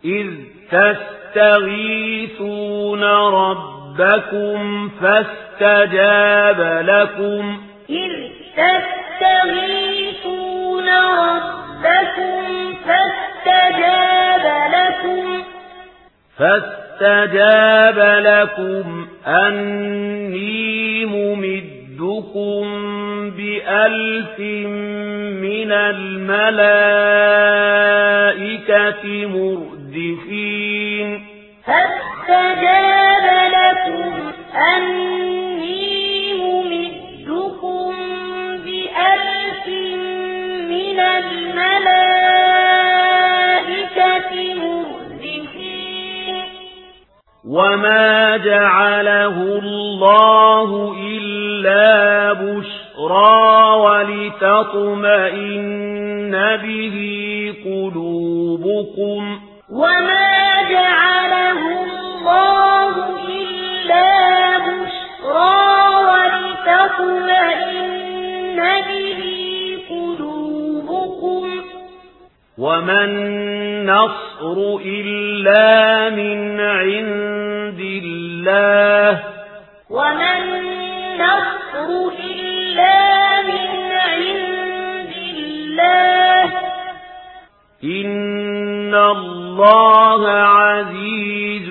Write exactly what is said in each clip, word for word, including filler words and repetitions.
إذ تستغيثون ربكم فاستجاب لكم إذ تستغيثون ربكم فاستجاب لكم فاستجاب لكم أني ممدكم بألف من الملائكة مردفين فاستجاب لكم أني ممدكم بألف من الملائكة مردفين وما جعله الله إلا بشرى ولتطمئن به قلوبكم وما جعله الله إلا بشرى ولتطمئن به قلوبكم وما النصر إلا من عند الله وما النصر إلا من عند الله إن الله عزيز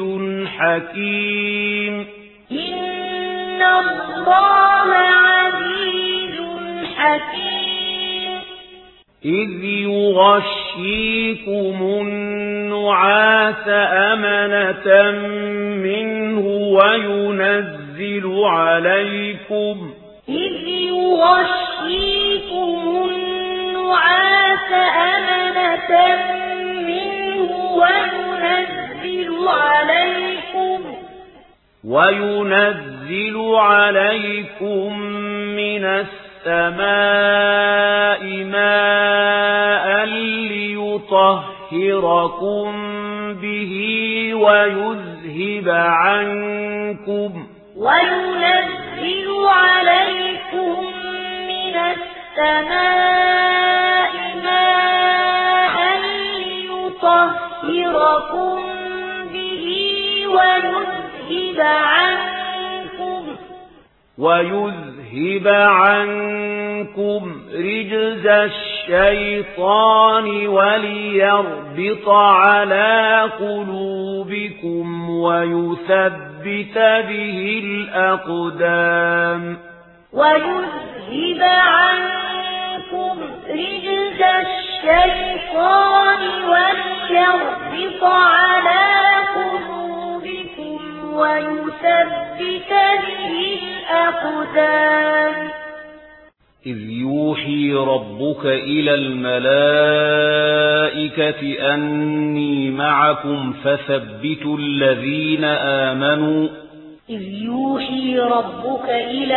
حكيم إن الله عزيز حكيم إذ يغشيكم النعاس أمنة منه وينزل عليكم إذ يغشيكم النعاس أمنة منه وينزل عليكم وينزل عليكم من السماء ماء ليطهركم به ويذهب عنكم وينزل عليكم من السماء ماء ليطهركم به ويذهب عنكم ويذهب عنكم رجز الشيطان وليربط على قلوبكم ويثبت به الأقدام ويذهب عنكم رجز الشيطان وليربط على قلوبكم ويثبت به الأقدام إذ يوحي ربك إلى الملائكة أني معكم فثبتوا الذين آمنوا إذ يوحي ربك إلى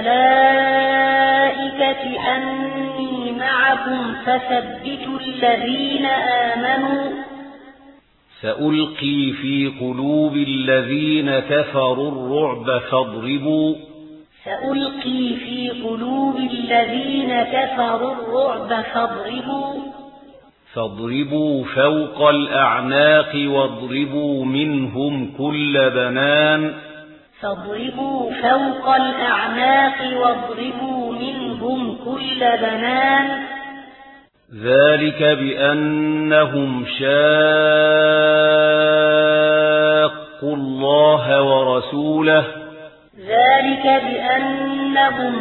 الملائكة أني معكم فثبتوا الذين آمنوا سألقي في قلوب الذين كفروا الرعب فاضربوا سألقي في قلوب الذين كفروا الرعب فاضربوا فاضربوا فوق الأعناق واضربوا منهم كل بنان فاضربوا فوق الأعناق واضربوا منهم كل بنان ذلك بأنهم شاقوا الله ورسوله ذلك بأنهم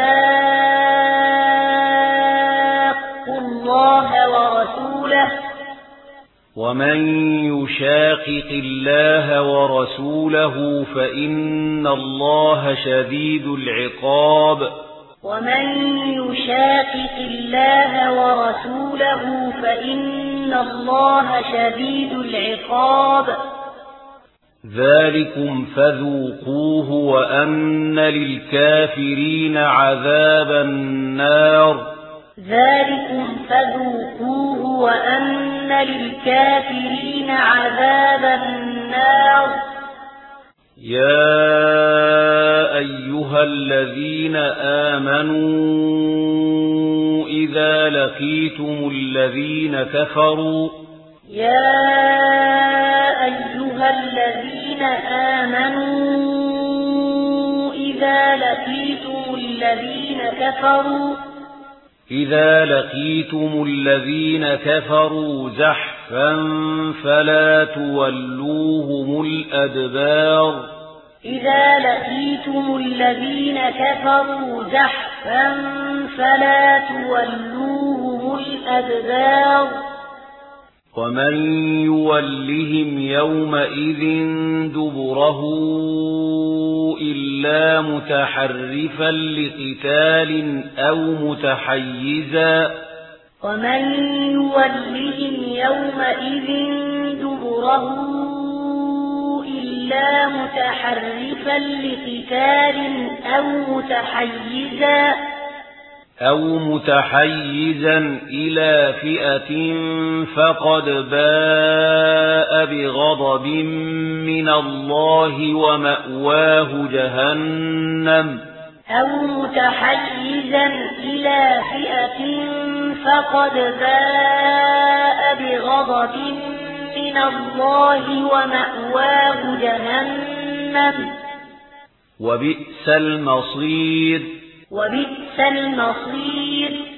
شاقوا الله ورسوله ومن يشاقق الله ورسوله فإن الله شديد العقاب ومن يشاقق الله ورسوله فإن الله شديد العقاب ذلكم فذوقوه وأن للكافرين عذاب النار ذلكم فذوقوه وأن للكافرين عذاب النار يا أيها الذين آمنوا إذا لقيتم الذين كفروا يا الذين آمنوا إذا لقيتم الذين كفروا إذا لقيتم الذين كفروا زحفا فلا تولوهم الأدبار إذا لقيتم الذين كفروا زحفا فلا تولوهم الأدبار ومن يولهم يومئذ دبره إلا متحرفا لقتال أو متحيزا ومن يولهم يومئذ دبره إلا متحرفا لقتال أو متحيزا أو متحيزا إلى فئة فقد باء بغضب من الله ومأواه جهنم أو متحيزا إلى فئة فقد باء بغضب من الله ومأواه جهنم وبئس المصير وبئس المصير